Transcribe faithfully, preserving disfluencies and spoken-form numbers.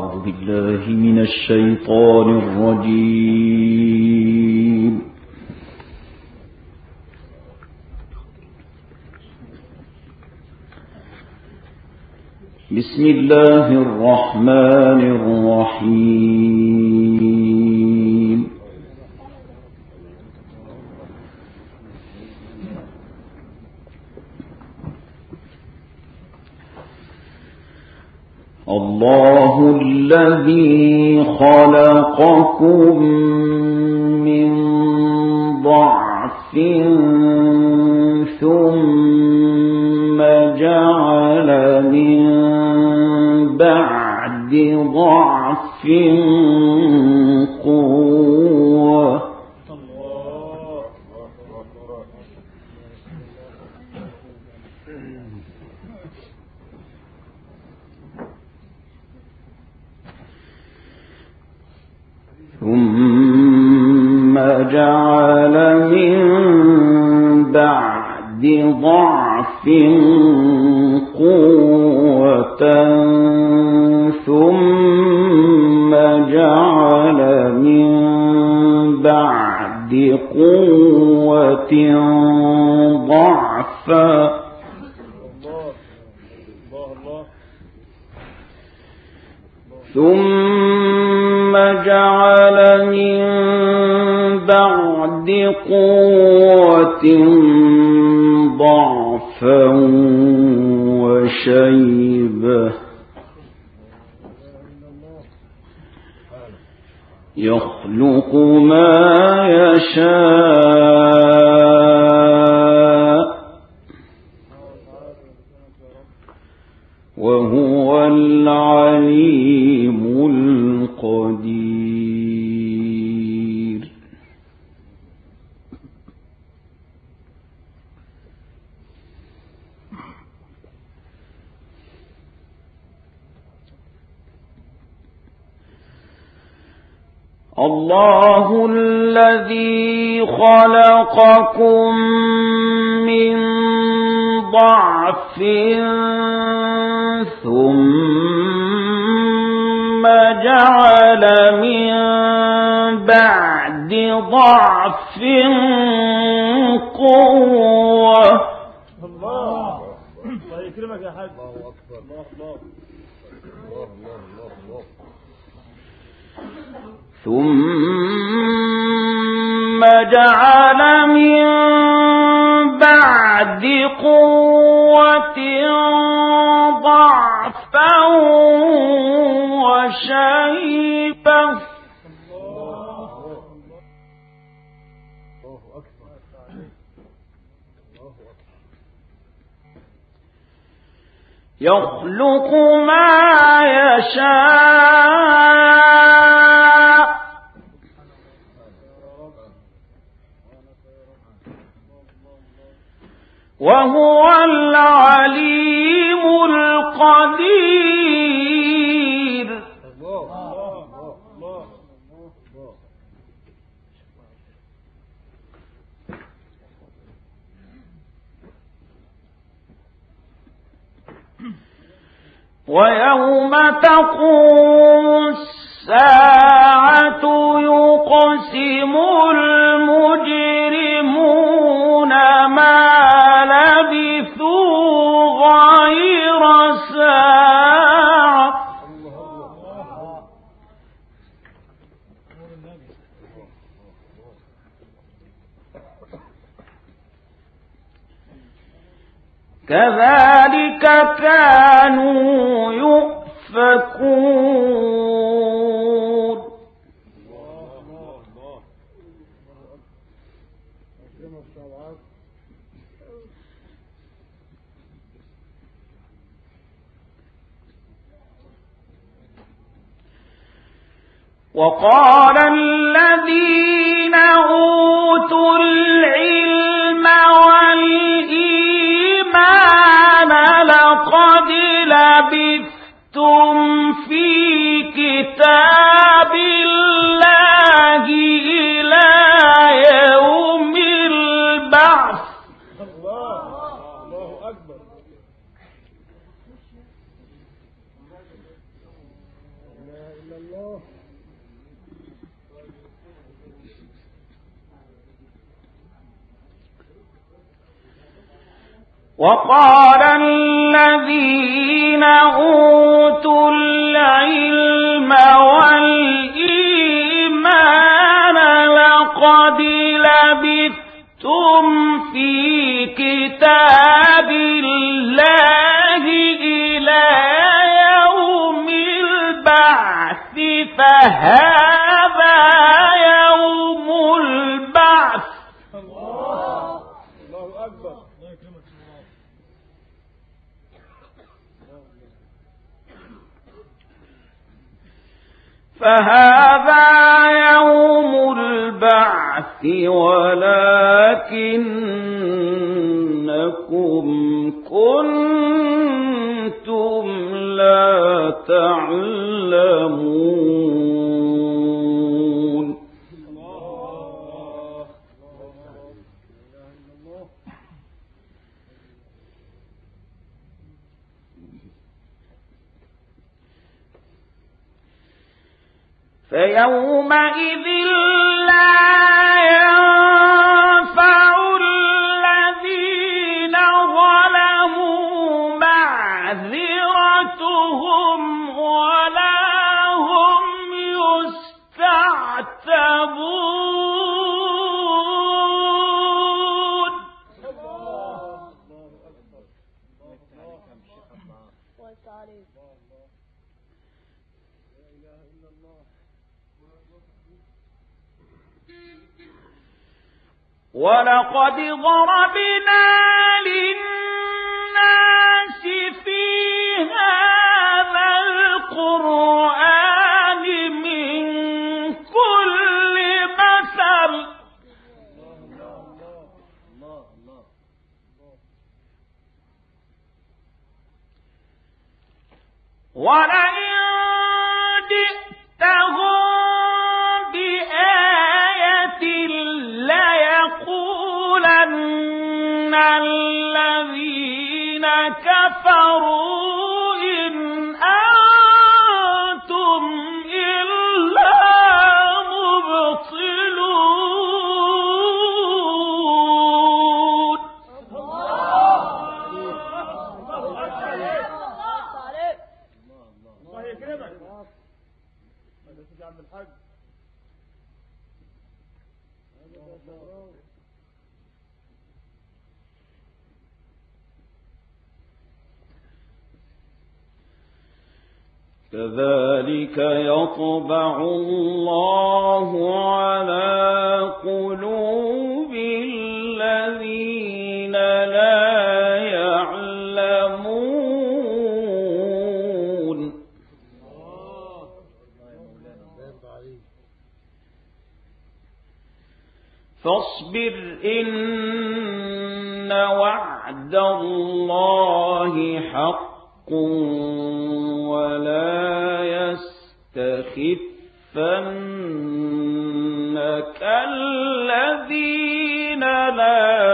أعوذ بالله من الشيطان الرجيم. بسم الله الرحمن الرحيم. الله الذي خلقكم من ضعف ثم جعل من بعد ضعف قوة ثم جعل من بعد ضعف قوة ثم جعل من بعد قوة ضعفا ثم جعل من بعد قوة ضعفا وشيبة يخلق ما يشاء وهو العليم القدير. الله الذي خلقكم من ضعف ثم جعل من بعد ضعف قوة. الله الله يكرمك يا حاج. الله أكبر. الله الله الله الله الله. ثم جعل من بعد قوة ضعفا وشيبة يخلق ما يشاء وهو العليم القدير. ويوم تقوم الساعة يقسم المجرمون ما لبثوا غير ساعة كذلك كانوا يؤفكون. وقال الذين أوتوا العلم والإيمان لقد لبثتم في كتاب الله إلى يوم البعث. الله الله أكبر. لا وقال الذين أوتوا العلم والإيمان لقد لبثتم في كتاب الله إلى يوم البعث فهذا يوم البعث. الله الله أكبر. الله يكرمك. فهذا يوم البعث ولكنكم كنتم لا تعلمون. فيومئذ لا ينفع الذين ظلموا معذرتهم ولا هم يستعتبون. ولقد ضربنا للناس في هذا القرآن من كل مثل ولئن جئتهم بآية ليقولن الذين كفروا إن أنتم إلا مبطلون. الله يكرمك. هذا تجعل بالحج. كذلك يطبع الله على قلوب الذين لا يعلمون. فاصبر إن وعد الله حق ولا يستخفنك الذين لا